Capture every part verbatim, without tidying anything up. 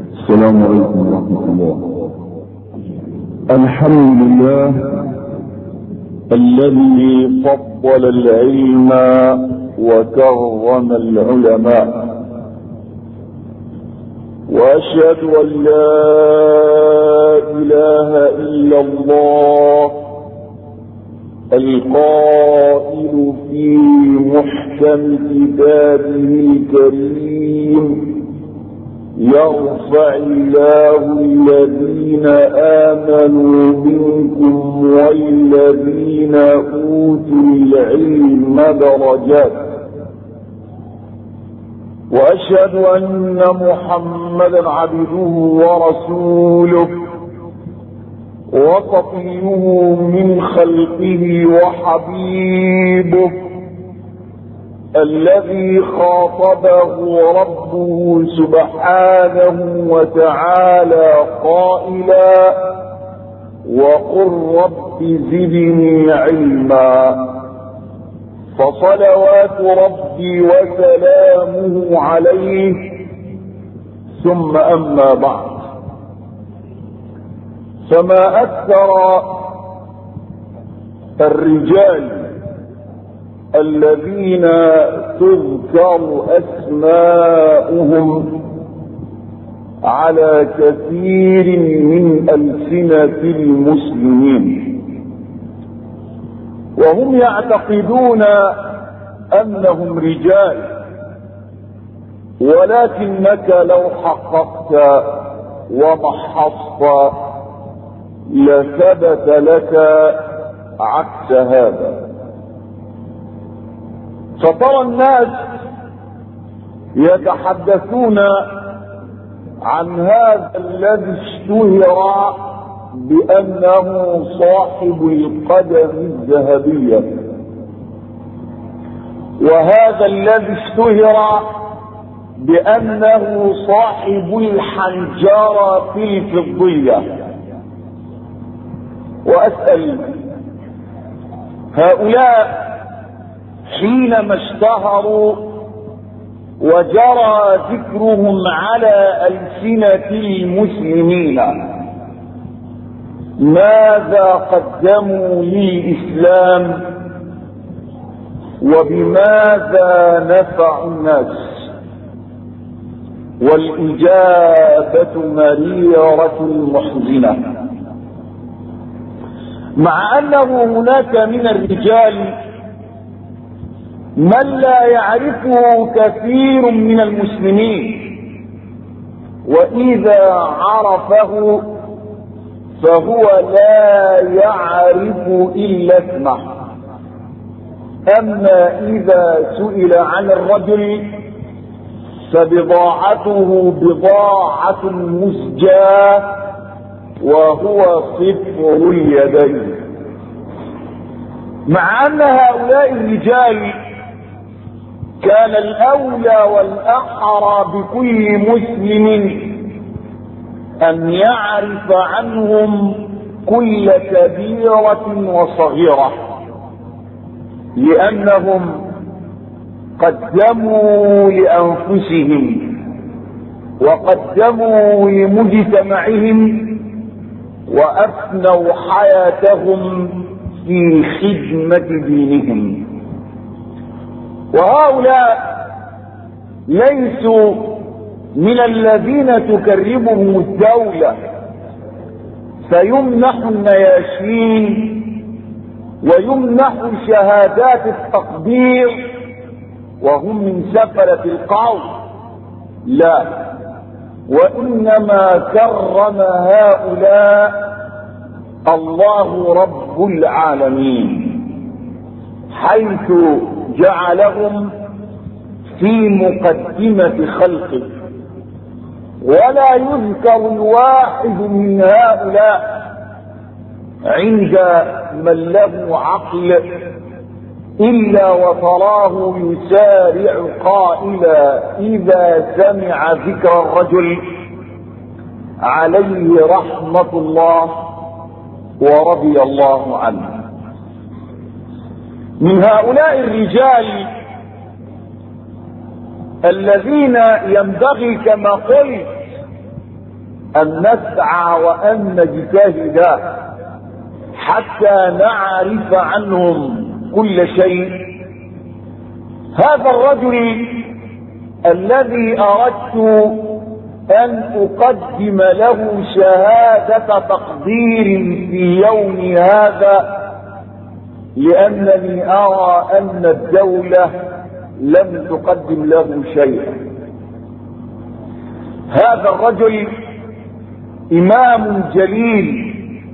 السلام عليكم ورحمة الله. الحمد لله الذي فضل العلم وكرم العلماء، وأشهد أن لا إله إلا الله القائل في محكم كتابه الكريم: يرفع الله الذين آمنوا منكم والذين أوتوا العلم درجات. وأشهد أن محمدا عبده ورسوله وصفيه من خلقه وحبيبه، الذي خاطبه ربه سبحانه وتعالى قائلا: وقل رب زدني علما. فصلوات ربي وسلامه عليه، ثم أما بعد، فما أكثر الرجال الذين تذكر أسماؤهم على كثير من ألسنة المسلمين، وهم يعتقدون أنهم رجال، ولكنك لو حققت ومحصت لثبت لك عكس هذا. فترى الناس يتحدثون عن هذا الذي اشتهر بأنه صاحب القدم الذهبية، وهذا الذي اشتهر بأنه صاحب الحنجرة الفضية. وأسأل هؤلاء حينما اشتهروا وجرى ذكرهم على ألسنة المسلمين ماذا قدموا للإسلام وبماذا نفعوا الناس؟ والإجابة مريرة محزنة. مع أنه هناك من الرجال من لا يعرفه كثير من المسلمين، وإذا عرفه فهو لا يعرف إلا اسمه. أما إذا سئل عن الرجل فبضاعته بضاعة مزجاة، وهو صفر اليدين. مع أن هؤلاء الرجال كان الأولى والأحرى بكل مسلم أن يعرف عنهم كل كبيرة وصغيرة، لأنهم قدموا لأنفسهم وقدموا لمجتمعهم وأفنوا حياتهم في خدمة دينهم. وهؤلاء ليسوا من الذين تكرمهم الدولة فيمنح النياشين ويمنح شهادات التقدير وهم من سفلة القوم، لا، وإنما كرم هؤلاء الله رب العالمين، حيث جعلهم في مقدمة خلقه. ولا يذكر الواحد من هؤلاء عند من له عقل إلا وتراه يسارع قائلا إذا سمع ذكر الرجل عليه رحمة الله ورضي الله عنه. من هؤلاء الرجال الذين ينبغي كما قلت أن نسعى وأن نجتهد حتى نعرف عنهم كل شيء. هذا الرجل الذي أردت أن أقدم له شهادة تقدير في يوم هذا، لأنني أرى أن الدولة لم تقدم له شيئا. هذا الرجل إمام جليل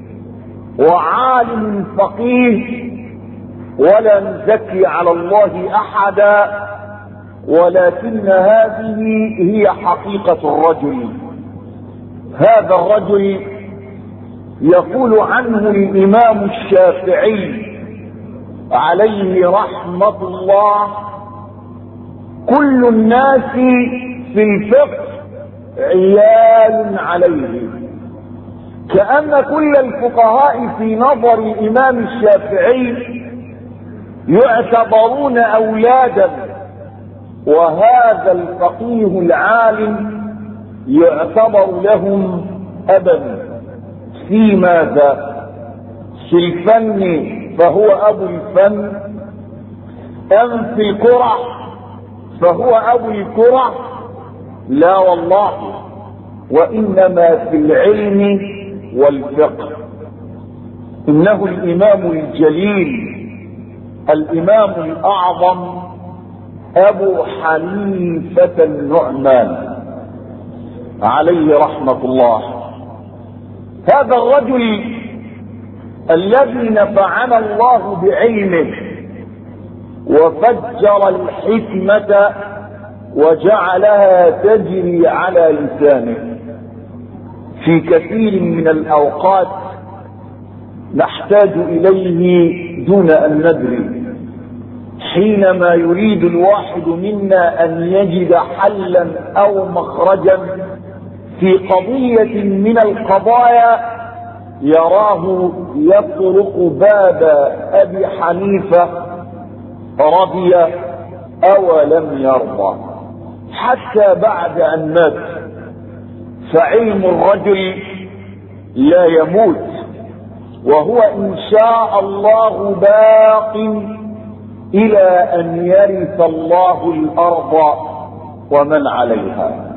وعالم فقيه، ولا نزكي على الله أحدا، ولكن هذه هي حقيقة الرجل. هذا الرجل يقول عنه الإمام الشافعي عليه رحمة الله: كل الناس في الفقه عيال عليه. كأن كل الفقهاء في نظر الإمام الشافعي يعتبرون أولادا، وهذا الفقيه العالم يعتبر لهم أبا. في ماذا؟ في الفن فهو أبو الفن، أم في الكرة فهو أبو الكرة؟ لا والله، وإنما في العلم والفقه. إنه الإمام الجليل الإمام الأعظم أبو حنيفة النعمان عليه رحمة الله. هذا الرجل الذي نفعنا الله بعلمه وفجر الحكمة وجعلها تجري على لسانه. في كثير من الأوقات نحتاج إليه دون أن ندري. حينما يريد الواحد منا أن يجد حلا أو مخرجا في قضية من القضايا يراه يطرق باب أبي حنيفة رضي أو لم يرضى، حتى بعد أن مات. فعلم الرجل لا يموت، وهو إن شاء الله باق إلى أن يرث الله الأرض ومن عليها.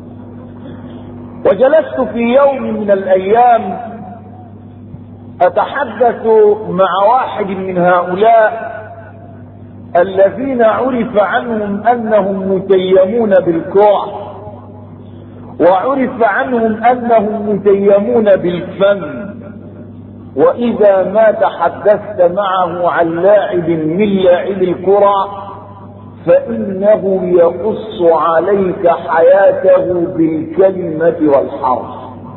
وجلست في يوم من الأيام أتحدث مع واحد من هؤلاء الذين عرف عنهم أنهم متيمون بالكوع، وعرف عنهم أنهم متيمون بالفن. وإذا ما تحدثت معه عن لاعب من لاعب الكرة فإنه يقص عليك حياته بالكلمة والحرف.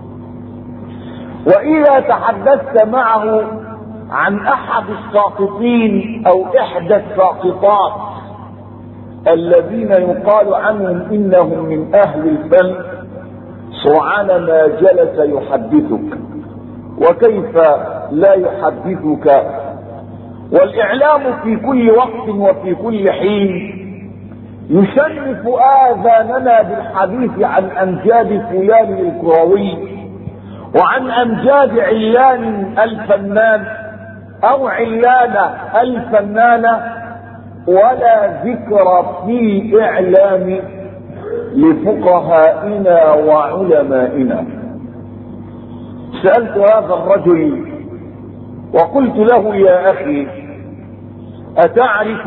وإذا تحدثت معه عن أحد الساقطين أو إحدى الساقطات الذين يقال عنهم إنهم من أهل الفن، سرعان ما جلس يحدثك. وكيف لا يحدثك؟ والإعلام في كل وقت وفي كل حين يشرف آذاننا بالحديث عن أمجاد فلان الكروي وعن أمجاد علان الفنان أو علان الفنانة، ولا ذكر في إعلام لفقهائنا وعلمائنا. سألت هذا الرجل وقلت له: يا أخي، أتعرف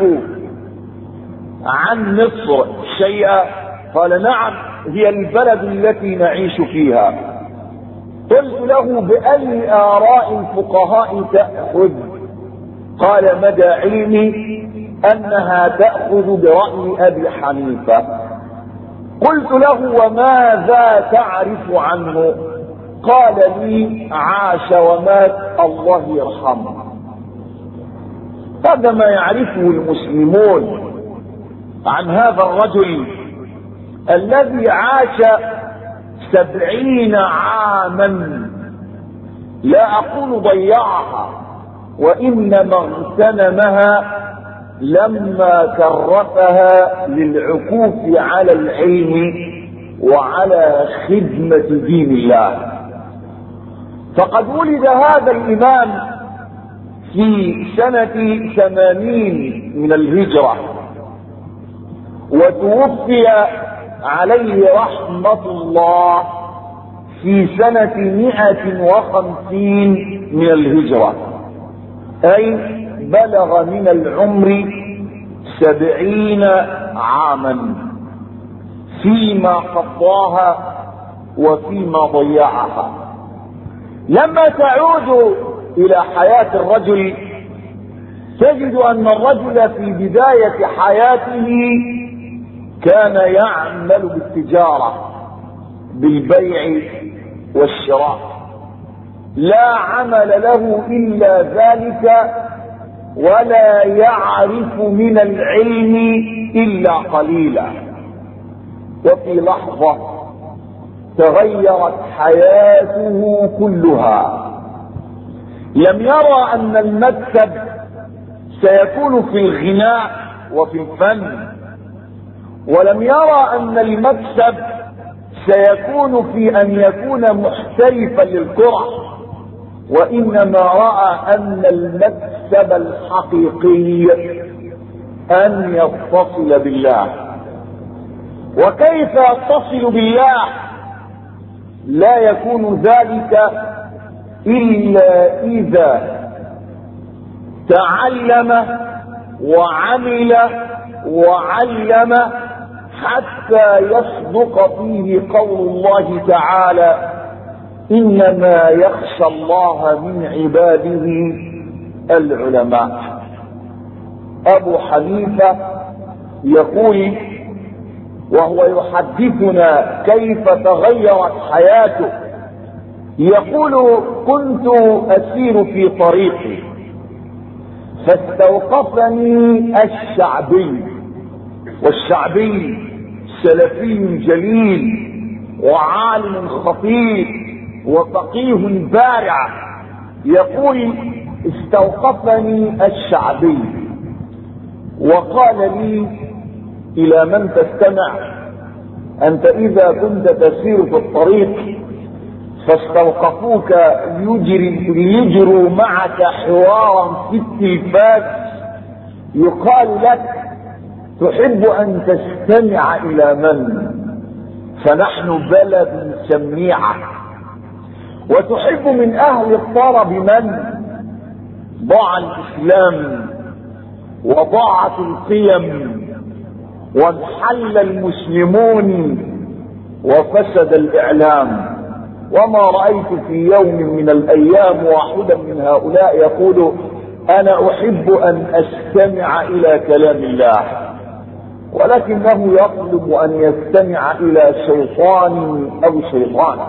عن مصر شيئا؟ قال: نعم، هي البلد التي نعيش فيها. قلت له: بأي آراء الفقهاء تأخذ؟ قال: مدى علمي أنها تأخذ برأي أبي حنيفة. قلت له: وماذا تعرف عنه؟ قال لي: عاش ومات الله يرحمه. هذا ما يعرفه المسلمون عن هذا الرجل الذي عاش سبعين عاما، لا أقول ضيعها، وإنما اغتنمها لما كرفها للعكوف على العلم وعلى خدمة دين الله. فقد ولد هذا الإمام في سنة ثمانين من الهجرة، وتوفي عليه رحمة الله في سنة مئة وخمسين من الهجرة، أي بلغ من العمر سبعين عاما فيما قضاها وفيما ضيعها. لما تعود إلى حياة الرجل تجد أن الرجل في بداية حياته كان يعمل بالتجارة، بالبيع والشراء، لا عمل له إلا ذلك، ولا يعرف من العلم إلا قليلا. وفي لحظة تغيرت حياته كلها. لم يرى أن المكسب سيكون في الغناء وفي الفن، ولم يرى أن المكسب سيكون في أن يكون محترفا للكرة، وإنما رأى أن المكسب الحقيقي أن يتصل بالله. وكيف يتصل بالله؟ لا يكون ذلك إلا إذا تعلم وعمل وعلم، حتى يصدق فيه قول الله تعالى: إنما يخشى الله من عباده العلماء. أبو حنيفة يقول وهو يحدثنا كيف تغيرت حياته، يقول: كنت أسير في طريقي فاستوقفني الشعبي، والشعبي سلفي جليل وعالم خطير وفقيه بارع. يقول: استوقفني الشعبي وقال لي: إلى من تستمع؟ أنت إذا كنت تسير في الطريق فاستوقفوك ليجروا معك حوارا في التلفاز يقال لك تحب أن تستمع إلى من؟ فنحن بلد سميعة. وتحب من أهل الطرب من؟ ضاع الإسلام وضاعت القيم وانحل المسلمون وفسد الإعلام. وما رأيت في يوم من الأيام واحدا من هؤلاء يقول: أنا أحب أن أستمع إلى كلام الله، ولكنه يطلب أن يستمع إلى شيطان أو شيطان.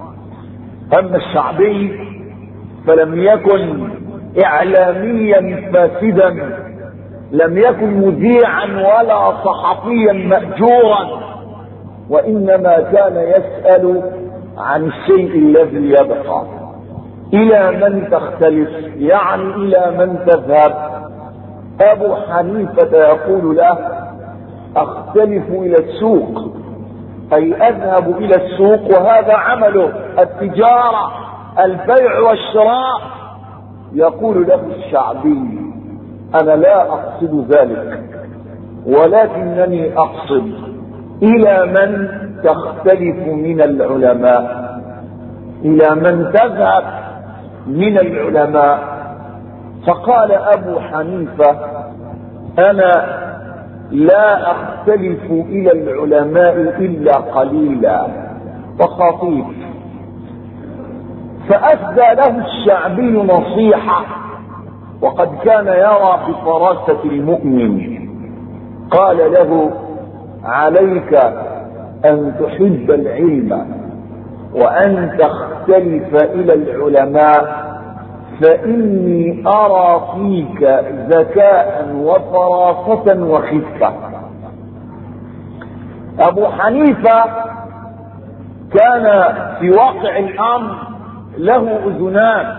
أما الشعبي فلم يكن إعلاميا فاسدا، لم يكن مذيعا ولا صحفيا مأجورا، وإنما كان يسأل عن الشيء الذي يبقى. إلى من تختلف؟ يعني إلى من تذهب؟ أبو حنيفة يقول له: أختلف إلى السوق، أي أذهب إلى السوق، وهذا عمله التجارة، البيع والشراء. يقول له الشعبي: أنا لا أقصد ذلك، ولكنني أقصد إلى من تختلف من العلماء، إلى من تذهب من العلماء. فقال أبو حنيفة: أنا لا أختلف إلى العلماء إلا قليلا وخطيف. فأسدى له الشعبي نصيحة، وقد كان يرى بفراسة المؤمن. قال له: عليك أن تحب العلم وأن تختلف إلى العلماء، فإني أرى فيك ذكاء وفراسة وخفة. أبو حنيفة كان في واقع الأمر له أذنان،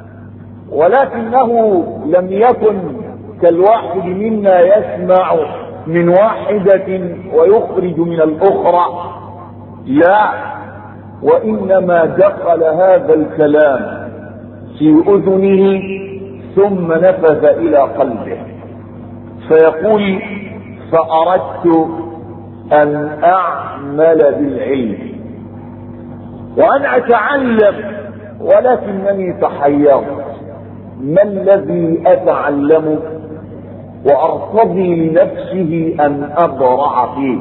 ولكنه لم يكن كالواحد منا يسمع من واحدة ويخرج من الأخرى، لا، وإنما دخل هذا الكلام في أذنه ثم نفذ إلى قلبه. فيقول فأردت أن أعمل بالعلم وأن أتعلم، ولكنني تحيرت ما الذي أتعلمه وأرتضي لنفسه أن أبرع فيه.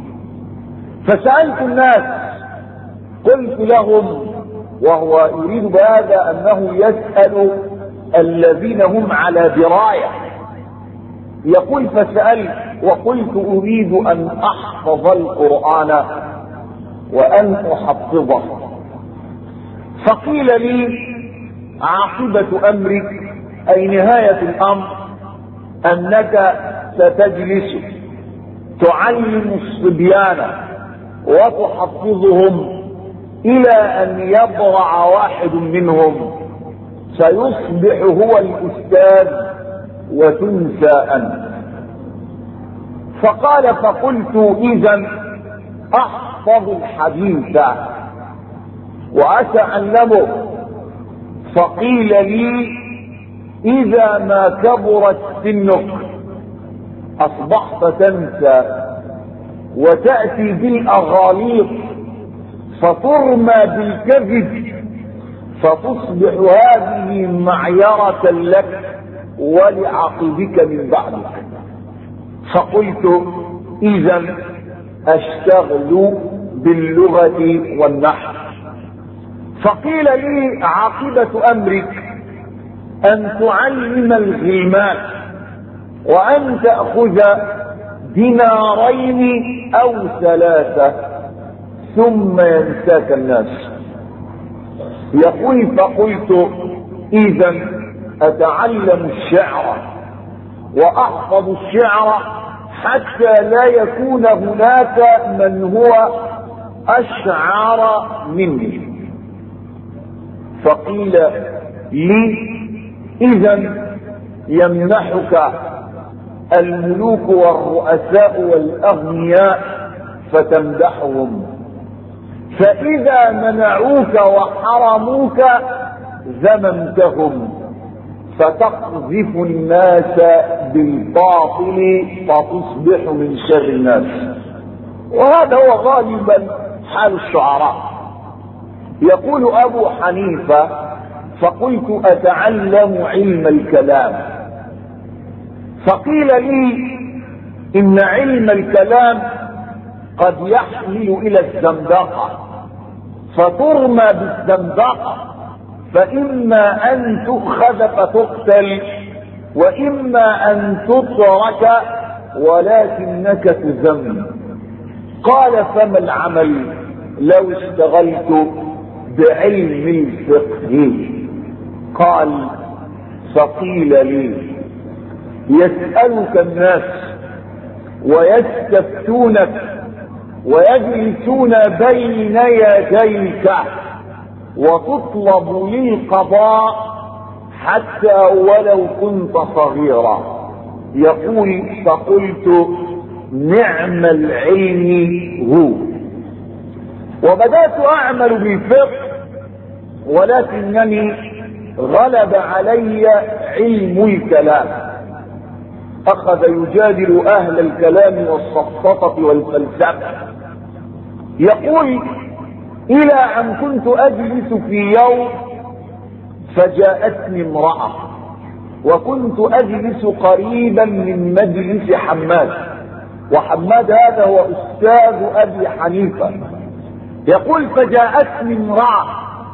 فسألت الناس قلت لهم، وهو يريد بهذا أنه يسأل الذين هم على دراية، يقول فسألت وقلت أريد أن أحفظ القرآن وأن أحفظه، فقيل لي عاقبة أمرك أي نهاية الأمر أنك ستجلس تعلم الصبيان وتحفظهم إلى أن يبرع واحد منهم سيصبح هو الأستاذ وتنسى أنت. فقال فقلت إذن أحفظ الحديث وأتعلمه. فقيل لي إذا ما كبرت سنك أصبحت تنسى وتأتي بالأغاليط فترمى بالكذب فتصبح هذه معيرة لك ولعقبك من بعدك. فقلت إذن أشتغل باللغة والنحو. فقيل لي عاقبة أمرك أن تعلم الغلمان وأن تأخذ دينارين أو ثلاثة ثم ينساك الناس. يقول فقلت إذن أتعلم الشعر وأحفظ الشعر حتى لا يكون هناك من هو أشعر مني. فقيل لي إذن يمنحك الملوك والرؤساء والأغنياء فتمدحهم، فإذا منعوك وحرموك ذممتهم فتقذف الناس بالباطل فتصبح من شر الناس. وهذا هو غالبا حال الشعراء. يقول أبو حنيفة فقلت أتعلم علم الكلام. فقيل لي إن علم الكلام قد يحمل إلى الزندقة فترمى بالزندقة، فإما أن تؤخذ فتقتل وإما أن تترك ولكنك تذم. قال فما العمل لو اشتغلت بعلم الفقه؟ قال فقيل لي يسألك الناس ويستفتونك ويجلسون بين يديك وتطلب للقضاء حتى ولو كنت صغيرا. يقول فقلت نعم العلم هو. وبدأت أعمل بالفقه ولكنني غلب علي علم الكلام. أخذ يجادل أهل الكلام والسفسطة والفلسفة. يقول إلى أن كنت أجلس في يوم فجاءتني امرأة وكنت أجلس قريبا من مجلس حماد، وحماد هذا هو أستاذ أبي حنيفة. يقول فجاءتني امرأة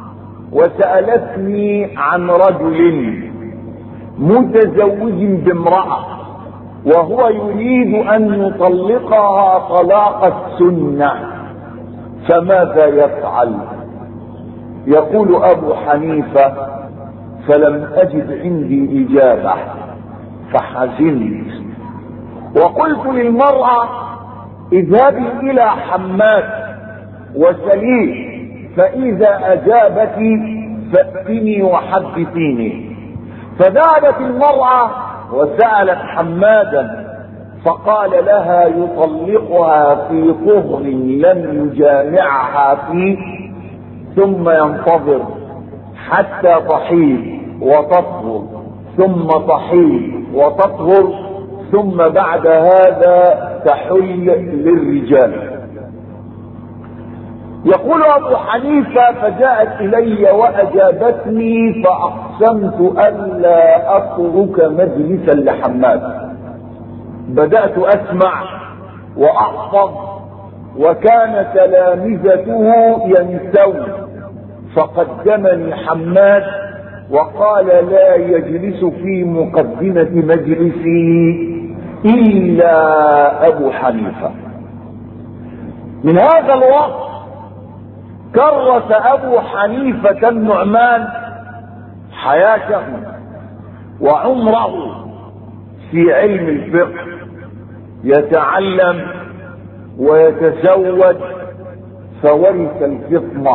وسألتني عن رجل متزوج بامرأة وهو يريد أن يطلقها طلاق السنة فماذا يفعل؟ يقول أبو حنيفة فلم أجد عندي إجابة فحزنت وقلت للمرأة اذهبي إلى حماد وسليه فإذا أجابك فأتني وحدثيني. فذهبت المرأة وسألت حمادا فقال لها يطلقها في طهر لم يجامعها فيه ثم ينتظر حتى تحيض وتطهر ثم تحيض وتطهر ثم بعد هذا تحل للرجال. يقول أبو حنيفة فجاءت إلي وأجابتني فأقسمت ألا أترك مجلسا لحماد. بدأت أسمع وأحفظ وكان تلامذته ينسون، فقدمني حماد وقال لا يجلس في مقدمة مجلسي إلا أبو حنيفة. من هذا الوقت كرس أبو حنيفة النعمان حياته وعمره في علم الفقه، يتعلم ويتزوج فورث الفطنة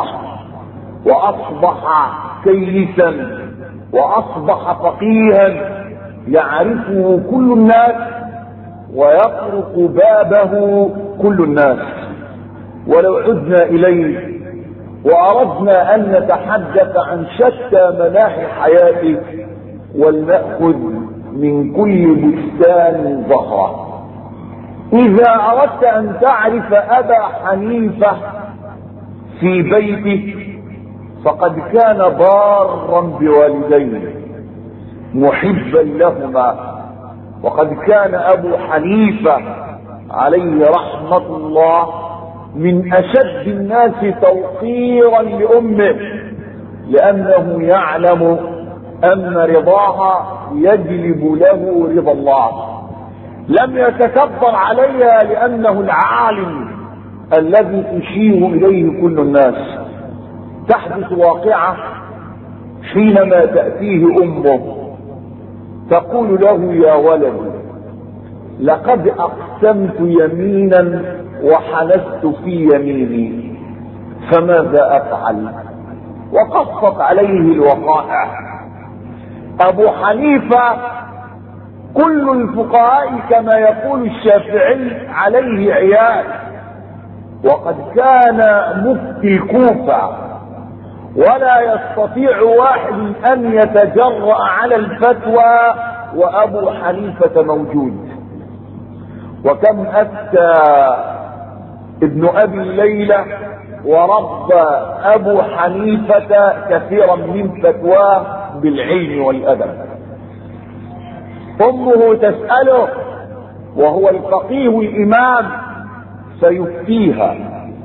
وأصبح كيسا وأصبح فقيها يعرفه كل الناس ويطرق بابه كل الناس. ولو عدنا إليه وأردنا أن نتحدث عن شتى مناحي حياته ولنأخذ من كل بستان زهرة. إذا أردت أن تعرف أبا حنيفة في بيته فقد كان بارا بوالديه محبا لهما، وقد كان أبو حنيفة عليه رحمة الله من أشد الناس توقيرا لأمه، لأنه يعلم أن رضاها يجلب له رضا الله. لم يتكبر عليها لأنه العالم الذي تشير إليه كل الناس. تحدث واقعة حينما تأتيه أمه تقول له يا ولد لقد أقسمت يمينا وحلفت في يميني فماذا أفعل؟ وقصت عليه الوقائع. أبو حنيفة كل الفقهاء كما يقول الشافعي عليه عيال، وقد كان مفتي الكوفة ولا يستطيع واحد أن يتجرأ على الفتوى وأبو حنيفة موجود. وكم أفتى ابن أبي الليلة وربى أبو حنيفة كثيرا من فتواه بالعلم والأدب. أمه تسأله وهو الفقيه الإمام فيفتيها،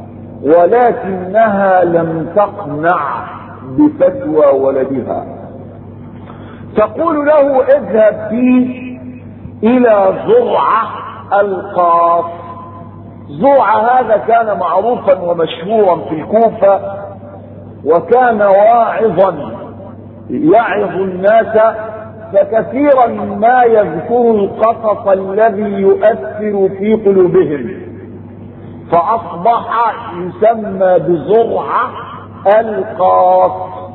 ولكنها لم تقنع بفتوى ولدها. تقول له اذهب بي إلى زرعة القاف. زرعة هذا كان معروفا ومشهورا في الكوفة، وكان واعظا يعظ الناس، فكثيرا ما يذكر القصص الذي يؤثر في قلوبهم، فأصبح يسمى بزرعة القاف.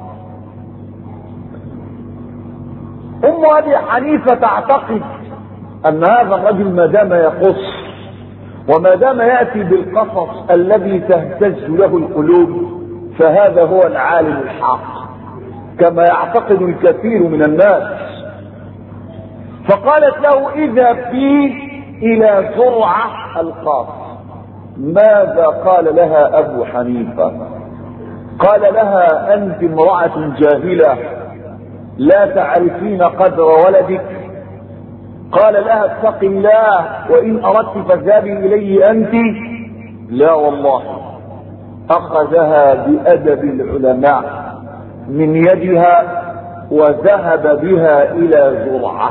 أم أبي حنيفة تعتقد أن هذا الرجل ما دام يقص وما دام يأتي بالقصص الذي تهتز له القلوب فهذا هو العالم الحق، كما يعتقد الكثير من الناس. فقالت له اذهب بي إلى زرعة القاف. ماذا قال لها أبو حنيفة؟ قال لها أنت امرأة جاهلة لا تعرفين قدر ولدك. قال لها اتق الله وإن أردت فاذهبي إليه أنت. لا والله. أخذها بأدب العلماء من يدها وذهب بها إلى زرعة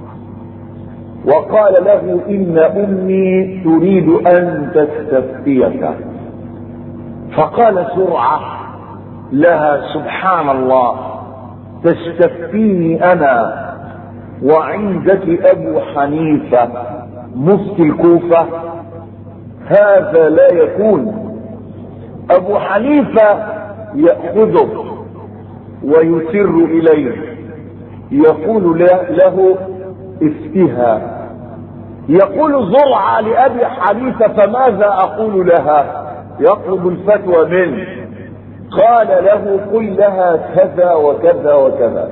وقال له إن أمي تريد أن تستفتيك. فقال زرعة لها سبحان الله تستفتيني أنا وعندك أبو حنيفة مفتي الكوفة؟ هذا لا يكون. أبو حنيفة يأخذه ويسر إليه يقول له افتها يقول زرعة لأبي حنيفة فماذا أقول لها؟ يطلب الفتوى منه. قال له قل لها كذا وكذا وكذا.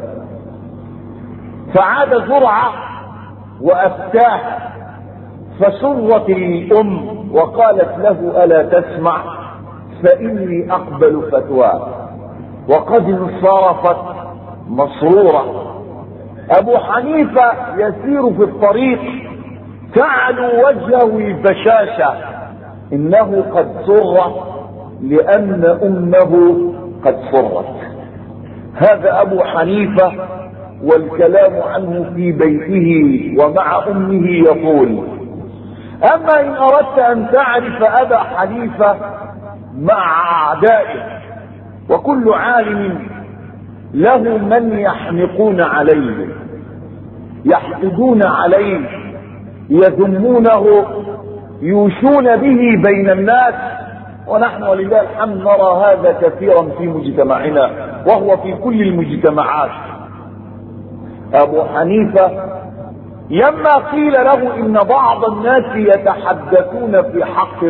فعاد زرعة وأفتاه، فسرت الأم وقالت له ألا تسمع فإني أقبل فتواه، وقد انصرفت مسرورة. أبو حنيفة يسير في الطريق تعلو وجهه البشاشة، إنه قد سر لأن أمه قد سرت. هذا أبو حنيفة، والكلام عنه في بيته ومع أمه يطول. أما إن أردت أن تعرف أبا حنيفة مع أعدائه، وكل عالم له من يحنقون عليه، يحقدون عليه، يذمونه، يوشون به بين الناس، ونحن ولله الحمد نرى هذا كثيرا في مجتمعنا وهو في كل المجتمعات. أبو حنيفة لما قيل له إن بعض الناس يتحدثون في حقك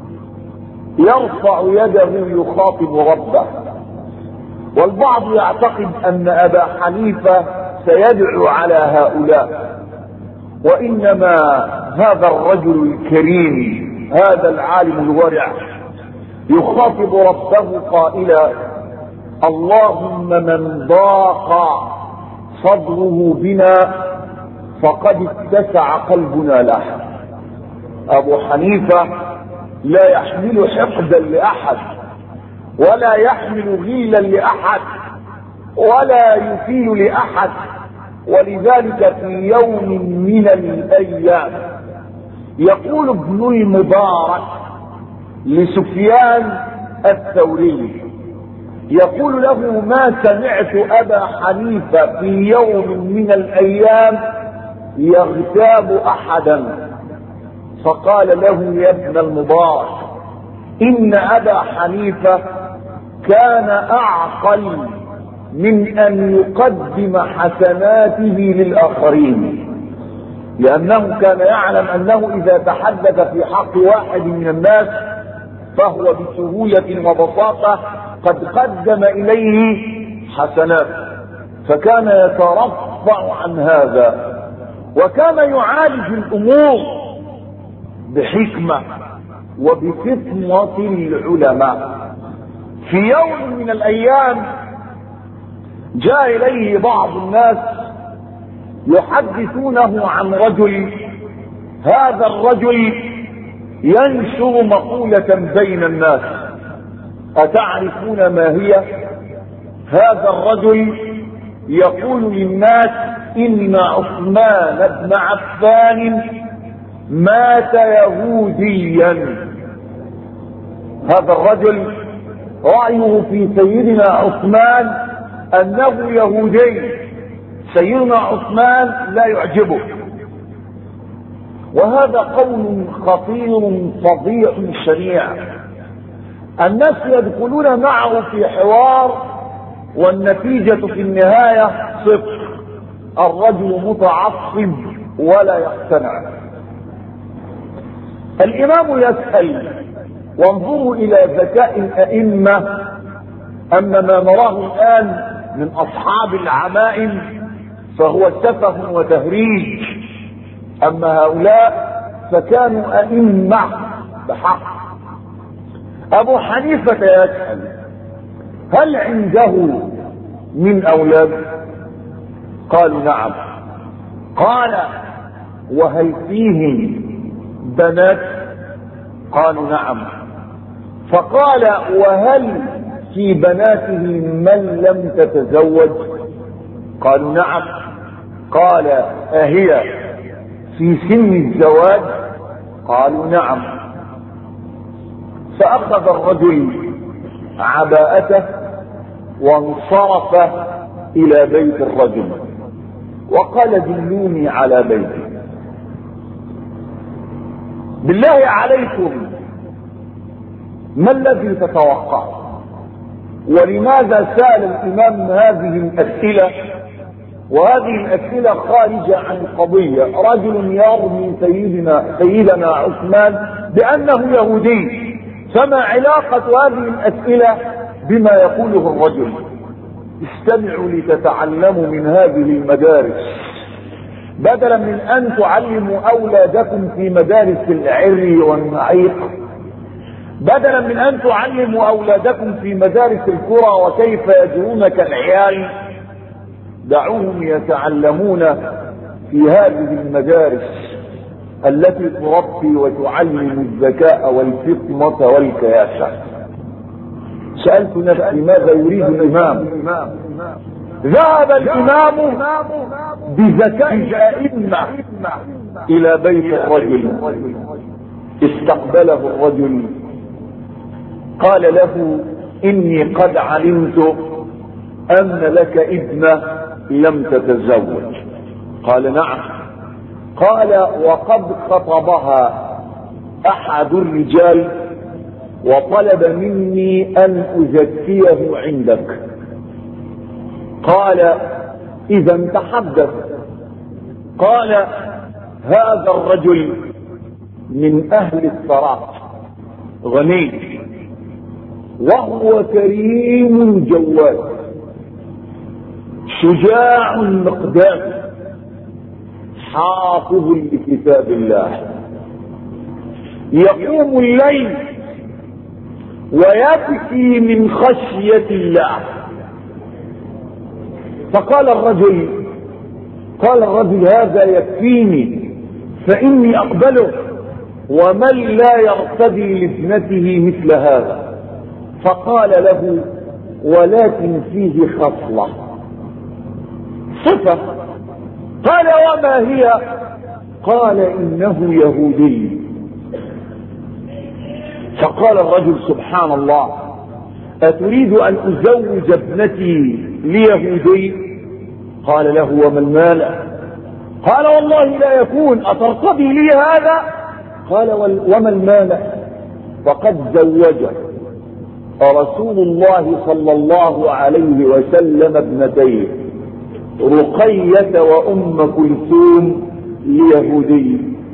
يرفع يده يخاطب ربه، والبعض يعتقد أن أبا حنيفة سيدعو على هؤلاء، وإنما هذا الرجل الكريم، هذا العالم الورع يخاطب ربه قائلا اللهم من ضاق صدره بنا فقد اتسع قلبنا له. أبو حنيفة لا يحمل حقدا لأحد، ولا يحمل غيلا لأحد، ولا يكيل لأحد. ولذلك في يوم من الأيام يقول ابن المبارك لسفيان الثوري، يقول له ما سمعت أبا حنيفة في يوم من الأيام يغتاب أحدا. فقال له يا ابن المبارك إن أبا حنيفة كان أعقل من أن يقدم حسناته للآخرين، لأنه كان يعلم أنه إذا تحدث في حق واحد من الناس فهو بسهولة وبساطة قد قدم إليه حسنات، فكان يترفع عن هذا، وكان يعالج الأمور بحكمة وبفطنة العلماء. في يوم من الأيام جاء إليه بعض الناس يحدثونه عن رجل، هذا الرجل ينشر مقولة بين الناس، أتعرفون ما هي؟ هذا الرجل يقول للناس إن عثمان بن عفان مات يهوديا. هذا الرجل رأيه في سيدنا عثمان أنه يهودي، سيدنا عثمان لا يعجبه. وهذا قول خطير فظيع شنيع، الناس يدخلون معه في حوار والنتيجة في النهاية صفر، الرجل متعصب ولا يقتنع. الإمام يسأل، وانظروا إلى ذكاء الأئمة، أما ما نراه الآن من أصحاب العمائم فهو سفه وتهريج، أما هؤلاء فكانوا أئمة بحق. أبو حنيفة يسأل هل عنده من أولاد؟ قالوا نعم. قال وهل فيهم بنات؟ قالوا نعم. فقال وهل في بناته من لم تتزوج؟ قالوا نعم. قال أهي في سن الزواج؟ قالوا نعم. فأخذ الرجل عباءته وانصرف إلى بيت الرجل وقال دلوني على بيتي. بالله عليكم ما الذي تتوقع؟ ولماذا سأل الإمام هذه الأسئلة؟ وهذه الأسئلة خارجة عن قضية. رجل يرمي سيدنا سيدنا عثمان بأنه يهودي، فما علاقة هذه الأسئلة بما يقوله الرجل؟ استمعوا لتتعلموا من هذه المدارس، بدلا من أن تعلموا أولادكم في مدارس العري والنعيق، بدلا من أن تعلموا أولادكم في مدارس الكرة وكيف يجرون كالعيال، دعوهم يتعلمون في هذه المدارس التي تربي وتعلم الذكاء والفطنة والكياسة. سألت نفسي ماذا يريد الإمام؟ ذهب الإمام بذكاء الأئمة إلى بيت الرجل، استقبله الرجل قال له إني قد علمت أن لك ابنة لم تتزوج. قال نعم. قال وقد خطبها أحد الرجال وطلب مني أن أزكيه عندك. قال إذا تحدث. قال هذا الرجل من أهل الثراء، غني، وهو كريم جواد، شجاع مقدام، حافظ لكتاب الله، يقوم الليل ويبكي من خشية الله. فقال الرجل قال الرجل هذا يكفيني فإني أقبله، ومن لا يرتدي لابنته مثل هذا. فقال له ولكن فيه خصلة، صفة. قال وما هي؟ قال إنه يهودي. فقال الرجل سبحان الله، أتريد أن أزوج ابنتي ليهودي؟ قال له وما المانع؟ قال والله لا يكون، أترتضي لي هذا؟ قال وما المانع؟ فقد زوج رسول الله صلى الله عليه وسلم ابنتين، رقية وأم كلثوم، ليهودي.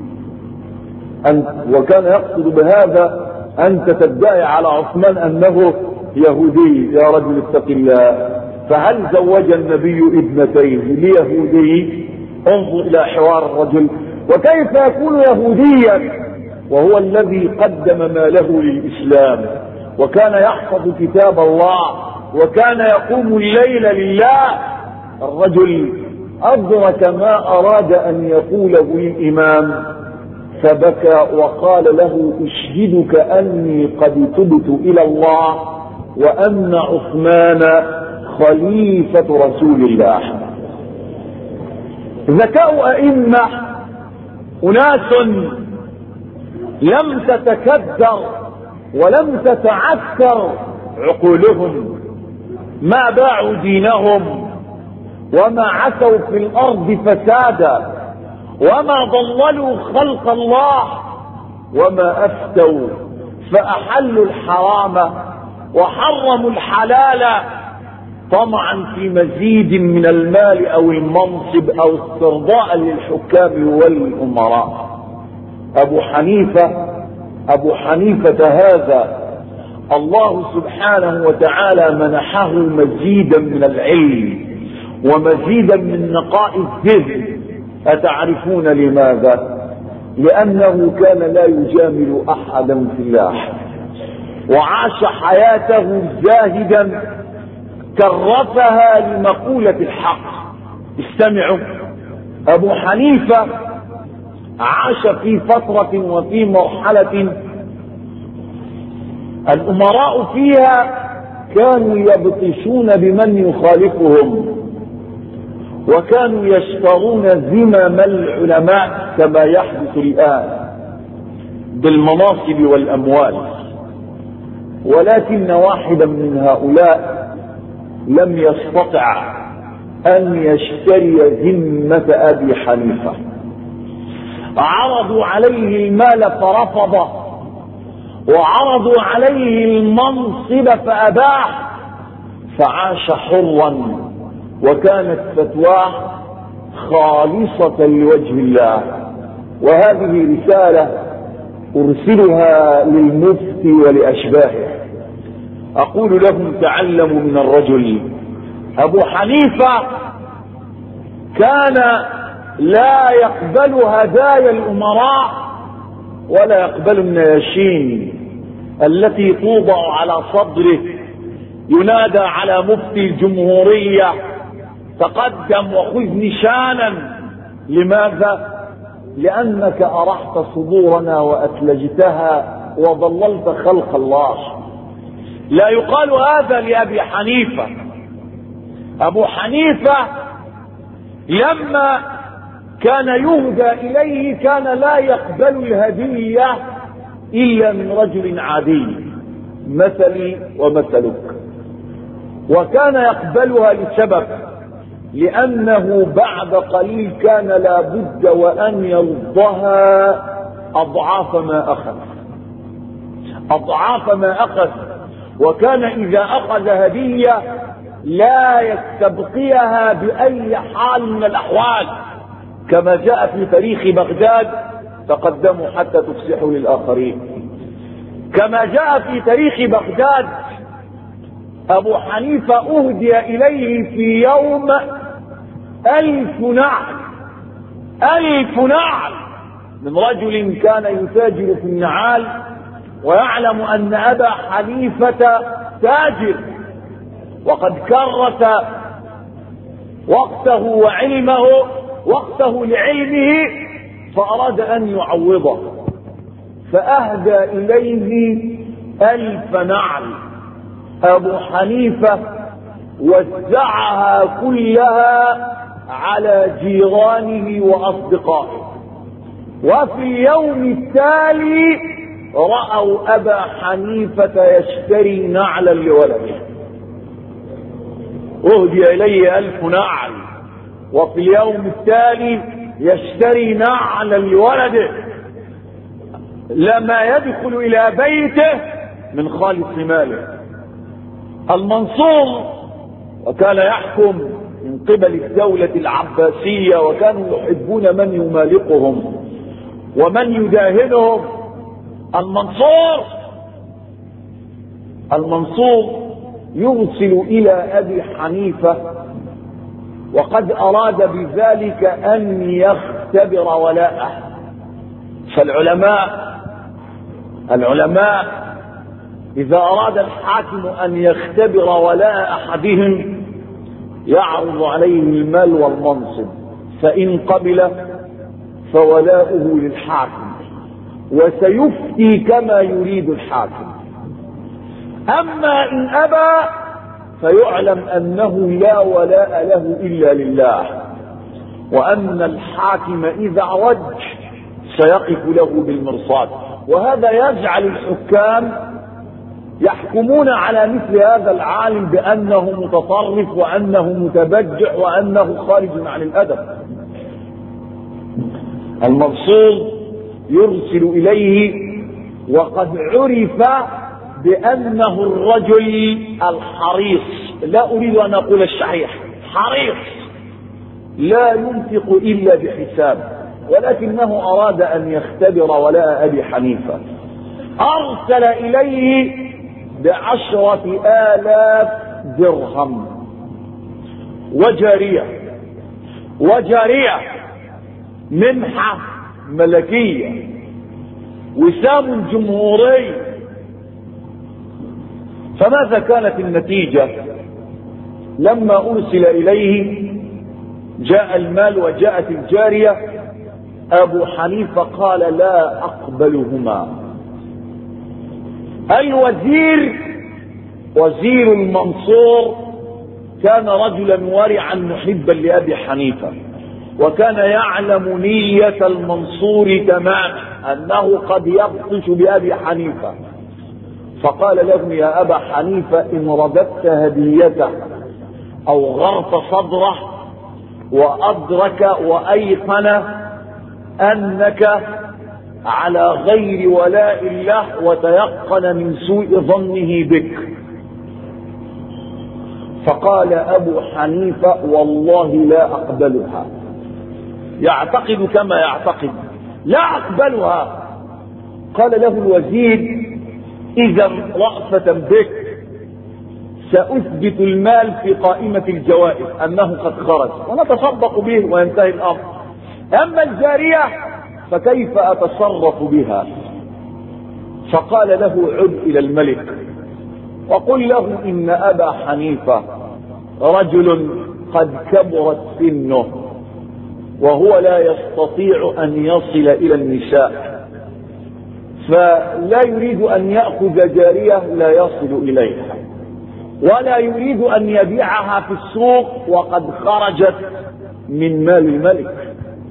وكان يقصد بهذا أنت تدعي على عثمان أنه يهودي. يا رجل اتق الله، فهل زوج النبي ابنتين ليهودي؟ انظر إلى حوار الرجل، وكيف يكون يهوديا وهو الذي قدم ماله للإسلام، وكان يحفظ كتاب الله، وكان يقوم الليل لله. الرجل أدرك ما أراد أن يقوله الإمام فبكى وقال له أشهدك أني قد تبت إلى الله وأن عثمان خليفة رسول الله. ذكاء أئمة أناس لم تتكدر ولم تتعثر عقولهم، ما باعوا دينهم، وما عثوا في الأرض فسادا، وما ضللوا خلق الله، وما أفتوا فأحلوا الحرام وحرموا الحلال طمعا في مزيد من المال أو المنصب أو استرضاء للحكام والأمراء. أبو حنيفة أبو حنيفة هذا الله سبحانه وتعالى منحه مزيدا من العلم ومزيدا من نقاء الذهن. أتعرفون لماذا؟ لأنه كان لا يجامل أحدا في الله، وعاش حياته زاهدا كرفها لمقولة الحق. استمعوا، أبو حنيفة عاش في فترة وفي مرحلة الأمراء فيها كانوا يبطشون بمن يخالفهم، وكانوا يشترون ذمم العلماء كما يحدث الآن بالمناصب والأموال. ولكن واحدا من هؤلاء لم يستطع أن يشتري ذمة أبي حنيفة، عرضوا عليه المال فرفضه، وعرضوا عليه المنصب فأباه، فعاش حرا. وكانت فتواه خالصة لوجه الله. وهذه رسالة أرسلها للمفتي ولأشباهه، أقول لهم تعلموا من الرجل. أبو حنيفة كان لا يقبل هدايا الأمراء ولا يقبل النياشين التي توضع على صدره، ينادى على مفتي الجمهورية تقدم وخذ نشانا. لماذا؟ لأنك أرحت صدورنا وأثلجتها وضللت خلق الله. لا يقال هذا لأبي حنيفة. أبو حنيفة لما كان يهدى إليه كان لا يقبل الهدية إلا من رجل عادي مثلي ومثلك، وكان يقبلها لسبب، لأنه بعد قليل كان لا بد وأن يردها أضعاف ما أخذ أضعاف ما أخذ وكان إذا أخذ هدية لا يستبقيها بأي حال من الأحوال، كما جاء في تاريخ بغداد تقدموا حتى تفسحوا للآخرين. كما جاء في تاريخ بغداد أبو حنيفة أهدي إليه في يوم ألف نعل ألف نعل من رجل كان يتاجر في النعال ويعلم أن أبا حنيفة تاجر وقد كرس وقته وعلمه وقته لعلمه، فأراد أن يعوضه فأهدى إليه ألف نعل. أبو حنيفة وزعها كلها على جيرانه وأصدقائه، وفي اليوم التالي رأوا أبا حنيفة يشتري نعلا لولده. أهدي إليه ألف نعل وفي اليوم التالي يشتري نعلا لولده، لما يدخل إلى بيته من خالص ماله. المنصور وكان يحكم من قبل الدولة العباسية، وكانوا يحبون من يمالقهم ومن يداهنهم. المنصور المنصور يرسل إلى أبي حنيفة وقد أراد بذلك أن يختبر ولاءه. فالعلماء العلماء إذا أراد الحاكم أن يختبر ولاء أحدهم يعرض عليه المال والمنصب، فإن قبل فولاؤه للحاكم وسيفتي كما يريد الحاكم، أما إن أبى فيعلم أنه لا ولاء له إلا لله، وأن الحاكم إذا عوج سيقف له بالمرصاد. وهذا يجعل الحكام يحكمون على مثل هذا العالم بأنه متطرف وأنه متبجح وأنه خارج عن الأدب. المنصور يرسل إليه وقد عرف بأنه الرجل الحريص، لا أريد أن أقول الشحيح، حريص لا ينفق إلا بحساب، ولكنه أراد أن يختبر ولاء أبي حنيفة. أرسل إليه بعشرة آلاف درهم وجارية وجارية منحة ملكية، وسام جمهوري. فماذا كانت النتيجة؟ لما أرسل إليه جاء المال وجاءت الجارية، أبو حنيفة قال لا أقبلهما. الوزير وزير المنصور كان رجلا ورعا محبا لأبي حنيفة، وكان يعلم نية المنصور تماما أنه قد يبطش بأبي حنيفة، فقال له يا أبا حنيفة إن رددت هديته أو غرت صدره وأدرك وأيقن أنك على غير ولاء الله وتيقن من سوء ظنه بك. فقال أبو حنيفة والله لا أقبلها. يعتقد كما يعتقد، لا أقبلها. قال له الوزير: إذا رأفة بك سأثبت المال في قائمة الجوائز أنه قد خرج ونتصدق به وينتهي الأمر، أما الجارية فكيف أتصرف بها؟ فقال له: عد إلى الملك وقل له إن أبا حنيفة رجل قد كبرت سنه وهو لا يستطيع أن يصل إلى النساء، فلا يريد أن يأخذ جارية لا يصل إليها، ولا يريد أن يبيعها في السوق وقد خرجت من مال الملك.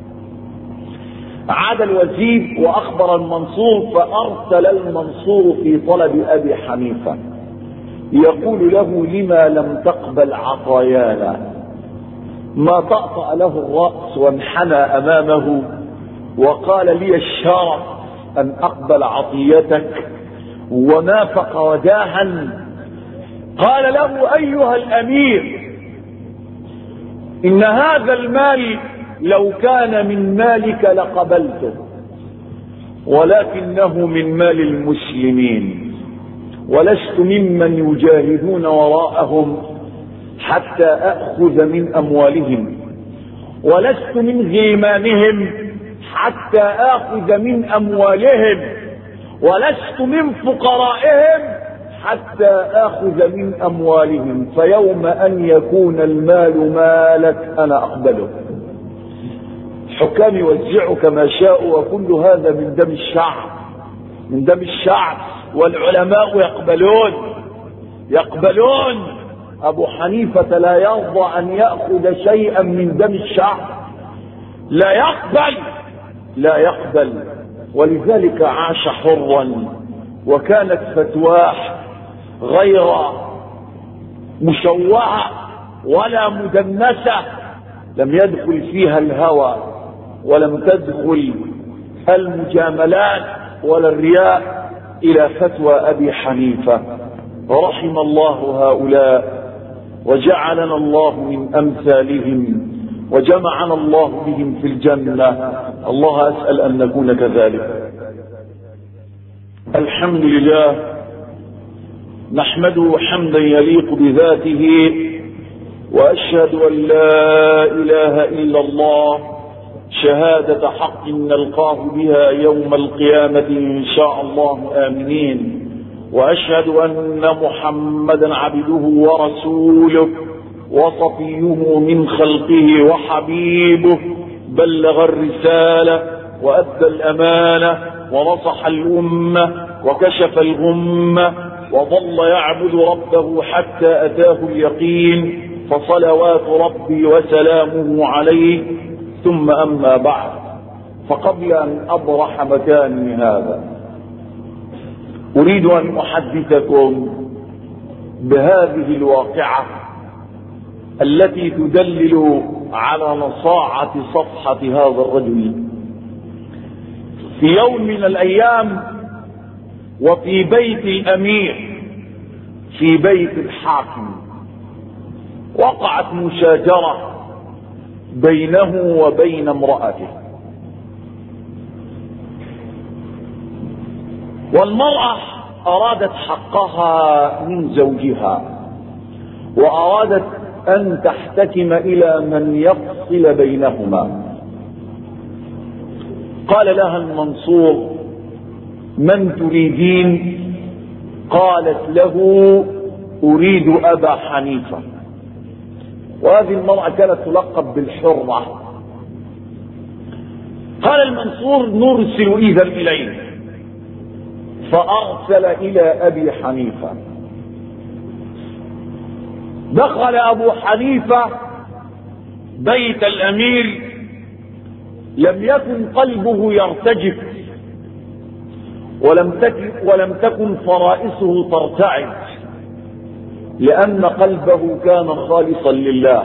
عاد الوزير وأخبر المنصور، فأرسل المنصور في طلب أبي حنيفة يقول له: لما لم تقبل عطايانا؟ ما طأطأ له الرأس وانحنى أمامه وقال: لي الشرف أن أقبل عطيتك، ونافق وداها. قال له: أيها الأمير، إن هذا المال لو كان من مالك لقبلته، ولكنه من مال المسلمين، ولست ممن يجاهدون وراءهم حتى أخذ من أموالهم، ولست من غيمانهم حتى آخذ من أموالهم، ولست من فقرائهم حتى آخذ من أموالهم، فيوم أن يكون المال مالك أنا أقبله. الحكام يوزعوا كما شاءوا، وكل هذا من دم الشعب، من دم الشعب، والعلماء يقبلون يقبلون أبو حنيفة لا يرضى أن يأخذ شيئا من دم الشعب، لا يقبل لا يقبل ولذلك عاش حرا، وكانت فتواه غير مشوهة ولا مدنسة، لم يدخل فيها الهوى، ولم تدخل المجاملات ولا الرياء إلى فتوى أبي حنيفة. رحم الله هؤلاء، وجعلنا الله من أمثالهم، وجمعنا الله بهم في الجنة. الله أسأل أن نكون كذلك. الحمد لله نحمده حمدا يليق بذاته، وأشهد أن لا إله إلا الله شهادة حق نلقاه بها يوم القيامة إن شاء الله آمنين، وأشهد أن محمدا عبده ورسوله وصفيه من خلقه وحبيبه، بلغ الرسالة وأدى الأمانة ونصح الأمة وكشف الغمة، وظل يعبد ربه حتى أتاه اليقين، فصلوات ربي وسلامه عليه. ثم أما بعد، فقبل أن أبرح مكاني هذا أريد أن أحدثكم بهذه الواقعة التي تدلل على نصاعة صفحة هذا الرجل. في يوم من الأيام وفي بيت الأمير، في بيت الحاكم، وقعت مشاجرة بينه وبين امرأته، والمرأة أرادت حقها من زوجها، وأرادت أن تحتكم إلى من يفصل بينهما. قال لها المنصور: من تريدين؟ قالت له: أريد أبا حنيفة. وهذه المرأة كانت تلقب بالحرة. قال المنصور: نرسل إذا إليه. فأرسل إلى أبي حنيفة. دخل أبو حنيفة بيت الأمير، لم يكن قلبه يرتجف، ولم تكن, ولم تكن فرائسه ترتعد، لأن قلبه كان خالصا لله.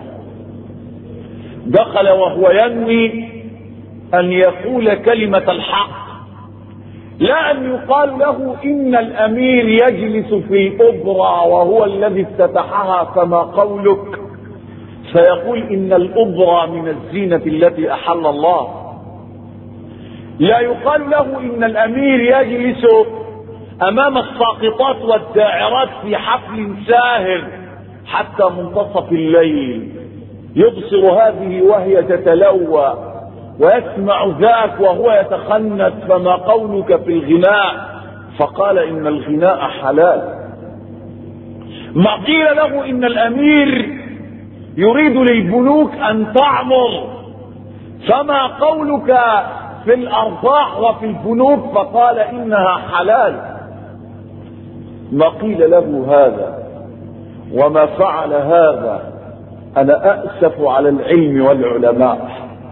دخل وهو ينوي أن يقول كلمة الحق، لا أن يقال له إن الأمير يجلس في الأبرة وهو الذي افتتحها فما قولك، فيقول إن الأبرى من الزينة التي أحل الله. لا يقال له إن الأمير يجلس أمام الساقطات والداعرات في حفل ساهر حتى منتصف الليل، يبصر هذه وهي تتلوى ويسمع ذاك وهو يتخنث، فما قولك في الغناء؟ فقال إن الغناء حلال. ما قيل له إن الأمير يريد للبنوك أن تعمر، فما قولك في الأرباح وفي البنوك؟ فقال إنها حلال. ما قيل له هذا وما فعل هذا. أنا أأسف على العلم والعلماء.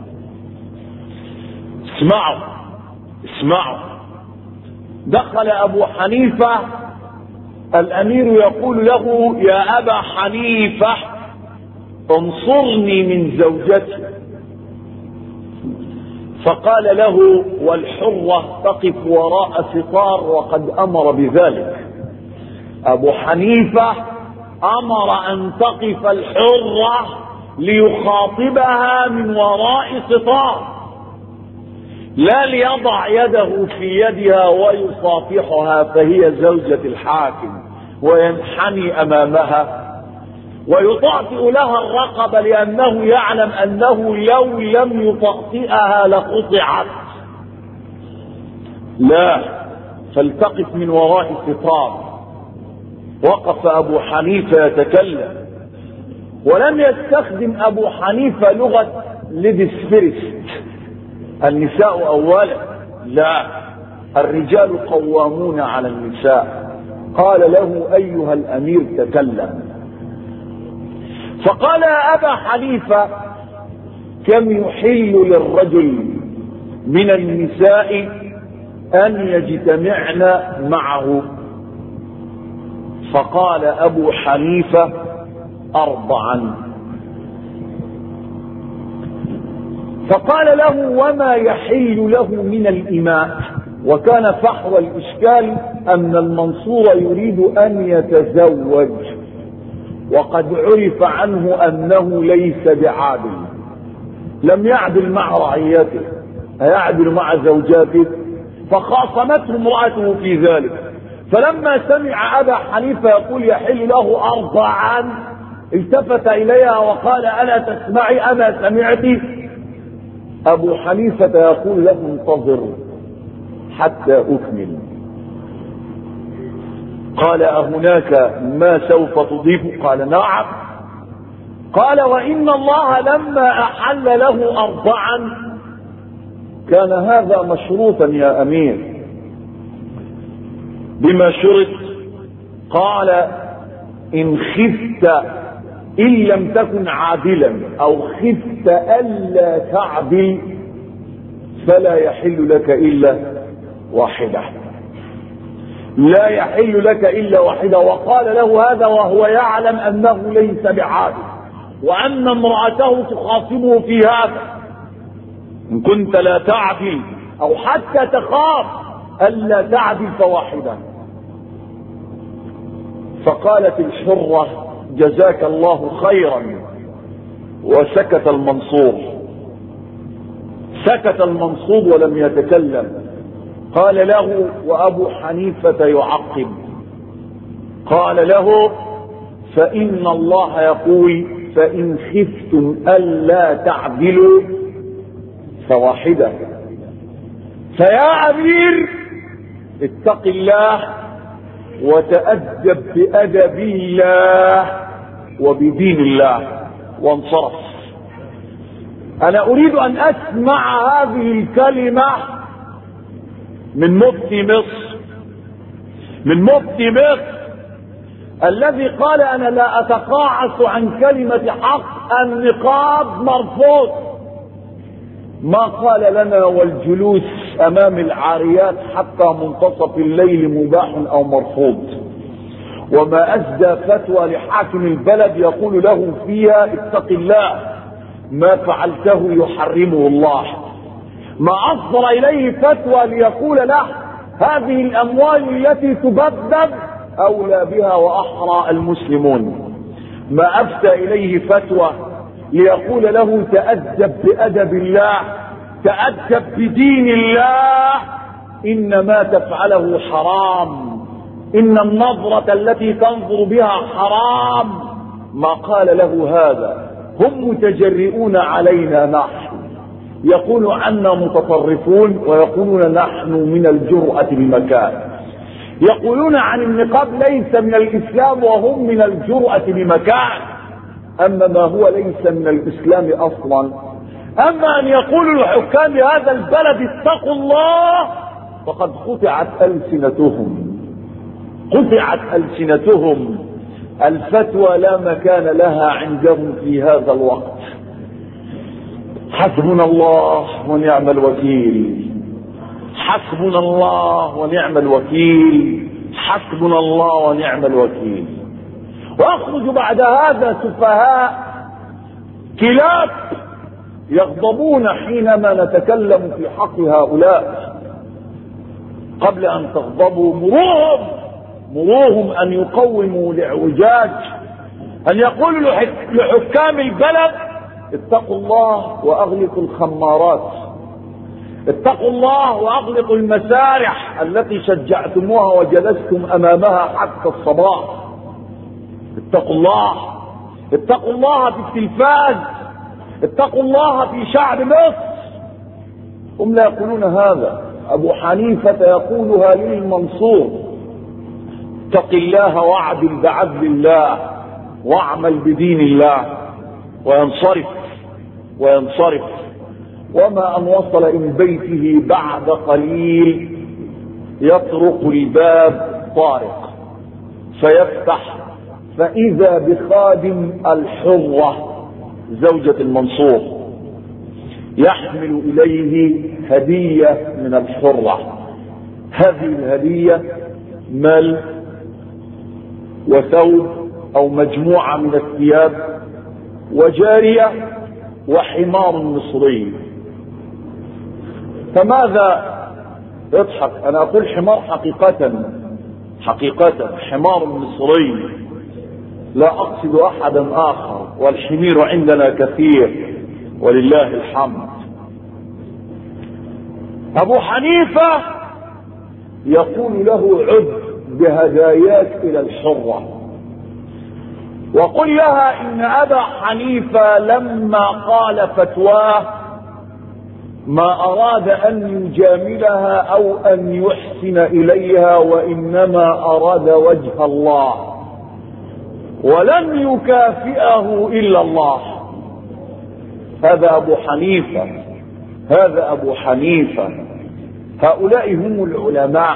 اسمعوا اسمعوا دخل أبو حنيفة، الأمير يقول له يا أبا حنيفة انصرني من زوجتي. فقال له والحرة تقف وراء ستار وقد أمر بذلك. أبو حنيفة أمر أن تقف الحرة ليخاطبها من وراء ستار، لا ليضع يده في يدها ويصافحها فهي زوجة الحاكم وينحني أمامها ويطأطئ لها الرقبة، لأنه يعلم أنه لو لم يطأطئها لقطعت. لا، فلتقف من وراء ستار. وقف أبو حنيفة يتكلم، ولم يستخدم أبو حنيفة لغة ليديز فيرست، النساء أولا، لا، الرجال قوامون على النساء. قال له أيها الأمير تكلم. فقال يا أبا حنيفة كم يحل للرجل من النساء أن يجتمعن معه؟ فقال أبو حنيفة أربعا. فقال له وما يحل له من الإماء؟ وكان فحوى الإشكال أن المنصور يريد أن يتزوج، وقد عرف عنه أنه ليس بعادل، لم يعدل مع رعيته، هيعدل مع زوجاته؟ فخاصمته امرأته في ذلك. فلما سمع أبا حنيفة يقول يحل له أربعا التفت إليها وقال ألا تسمعي أما سمعتي؟ أبو حنيفة يقول له انتظر حتى أكمل. قال أهناك ما سوف تضيف؟ قال نعم. قال وإن الله لما أحل له أربعا كان هذا مشروطا يا أمير. بما شرط؟ قال إن خفت إن لم تكن عادلا أو خفت ألا تعدل فلا يحل لك إلا واحدة، لا يحل لك إلا واحدة. وقال له هذا وهو يعلم أنه ليس بعادل وأن امرأته تخاصمه في هذا. إن كنت لا تعدل أو حتى تخاف ألا تعدل فواحدة. فقالت الحرة جزاك الله خيرا، وسكت المنصور. سكت المنصور ولم يتكلم. قال له وأبو حنيفة يعقب، قال له فإن الله يقول فإن خفتم ألا تعدلوا فواحدة. فيا أمير اتق الله وتأدب بأدب الله وبدين الله. وانصرف. أنا أريد أن أسمع هذه الكلمة من مفتي مصر، من مفتي مصر الذي قال أنا لا أتقاعس عن كلمة حق، النقاب مرفوض. ما قال لنا والجلوس أمام العاريات حتى منتصف الليل مباح أو مرفوض. وما أسدى فتوى لحاكم البلد يقول له فيها اتق الله، ما فعلته يحرمه الله. ما أصدر إليه فتوى ليقول له هذه الأموال التي تبذل أولى بها وأحرى المسلمون. ما أفتى إليه فتوى ليقول له تأدب بأدب الله، تأدب بدين الله، إن ما تفعله حرام، إن النظرة التي تنظر بها حرام. ما قال له هذا. هم متجرئون علينا نحن، يقول عنا متطرفون، ويقولون نحن من الجرأة بمكان. يقولون عن النقاب ليس من الإسلام وهم من الجرأة بمكان. أما ما هو ليس من الإسلام أصلا، أما أن يقولوا لحكام هذا البلد اتقوا الله، فقد قطعت ألسنتهم، قطعت ألسنتهم. الفتوى لا مكان لها عندهم في هذا الوقت. حسبنا الله ونعم الوكيل، حسبنا الله ونعم الوكيل، حسبنا الله ونعم الوكيل. ويخرج بعد هذا سفهاء كلاب يغضبون حينما نتكلم في حق هؤلاء. قبل أن تغضبوا مروهم، مروهم أن يقوموا لاعوجاج، أن يقولوا لحكام البلد اتقوا الله وأغلقوا الخمارات، اتقوا الله وأغلقوا المسارح التي شجعتموها وجلستم أمامها حتى الصباح. اتقوا الله، اتقوا الله في التلفاز، اتقوا الله في شعب مصر. هم لا يقولون هذا. أبو حنيفة يقولها للمنصور: اتق الله واعدل بعدل الله واعمل بدين الله. وينصرف وينصرف. وما أن وصل إلى بيته بعد قليل يطرق الباب طارق، فيفتح فإذا بخادم الحرة زوجة المنصور يحمل إليه هدية من الحرة. هذه الهدية مال وثوب أو مجموعة من الثياب وجارية وحمار مصري. فماذا يضحك؟ أنا أقول حمار حقيقة، حقيقة حمار مصري، لا أقصد أحدا آخر، والحمير عندنا كثير ولله الحمد. أبو حنيفة يقول له: عد بهداياك إلى الحرة وقل لها إن أبا حنيفة لما قال فتواه ما أراد أن يجاملها أو أن يحسن إليها، وإنما أراد وجه الله، ولن يكافئه إلا الله. هذا أبو حنيفة، هذا أبو حنيفة. هؤلاء هم العلماء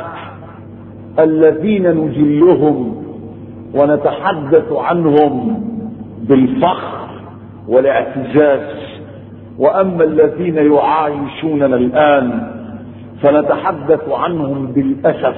الذين نجلهم ونتحدث عنهم بالفخر والاعتزاز. وأما الذين يعايشوننا الآن فنتحدث عنهم بالأسف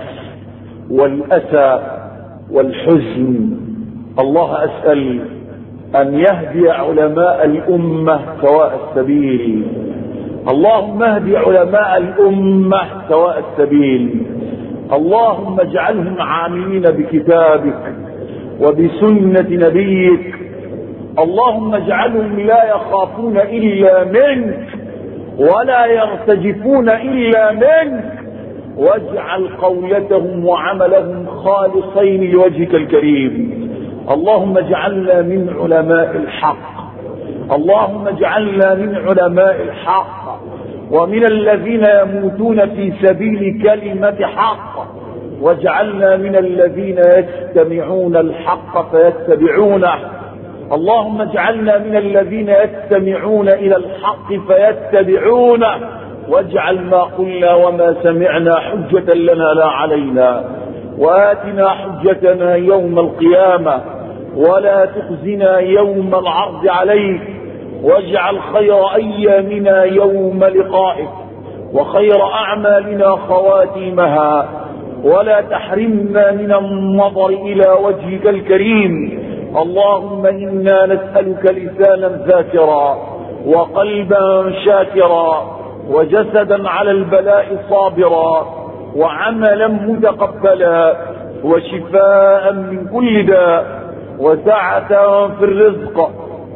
والأسى والحزن. الله أسأل أن يهدي علماء الأمة سواء السبيل. اللهم اهدي علماء الأمة سواء السبيل. اللهم اجعلهم عاملين بكتابك وبسنة نبيك. اللهم اجعلهم لا يخافون إلا منك ولا يرتجفون إلا منك، واجعل قولتهم وعملهم خالصين لوجهك الكريم. اللهم اجعلنا من علماء الحق، اللهم اجعلنا من علماء الحق ومن الذين يموتون في سبيل كلمة حق، واجعلنا من الذين يستمعون الحق فيتبعونه. اللهم اجعلنا من الذين يستمعون إلى الحق فيتبعونه، واجعل ما قلنا وما سمعنا حجة لنا لا علينا، وآتنا حجتنا يوم القيامة ولا تخزنا يوم العرض عليك، واجعل خير أيامنا يوم لقائك وخير أعمالنا خواتيمها، ولا تحرمنا من النظر إلى وجهك الكريم. اللهم إنا نسألك لسانا ذاكرا وقلبا شاكرا وجسدا على البلاء صابرا وعملا متقبلا وشفاء من كل داء وسعة في الرزق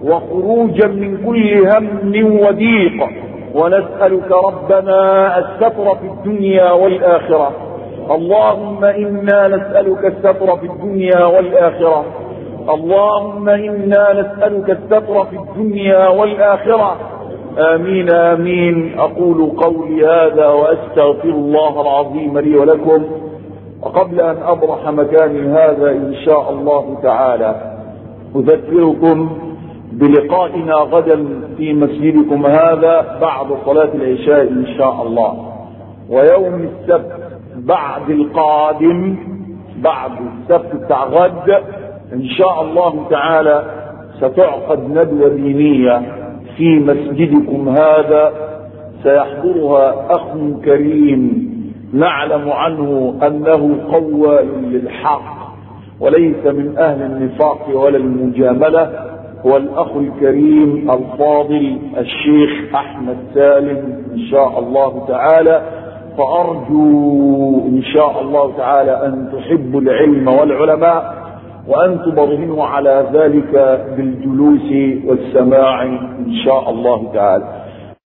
وخروجا من كل هم وضيق، ونسألك ربنا الستر في الدنيا والآخرة. اللهم إنا نسألك الستر في الدنيا والآخرة. اللهم إنا نسألك الستر في الدنيا والآخرة. آمين آمين. أقول قولي هذا وأستغفر الله العظيم لي ولكم. وقبل أن أبرح مكاني هذا إن شاء الله تعالى أذكركم بلقائنا غدا في مسجدكم هذا بعد صلاة العشاء إن شاء الله. ويوم السبت بعد القادم، بعد السبت بتاع غد إن شاء الله تعالى ستعقد ندوة دينية في مسجدكم هذا، سيحضرها أخ كريم نعلم عنه أنه قوال للحق وليس من أهل النفاق ولا المجاملة، هو الأخ الكريم الفاضل الشيخ أحمد سالم إن شاء الله تعالى. فأرجو إن شاء الله تعالى أن تحبوا العلم والعلماء وأن تبرهنوا على ذلك بالجلوس والسماع إن شاء الله تعالى.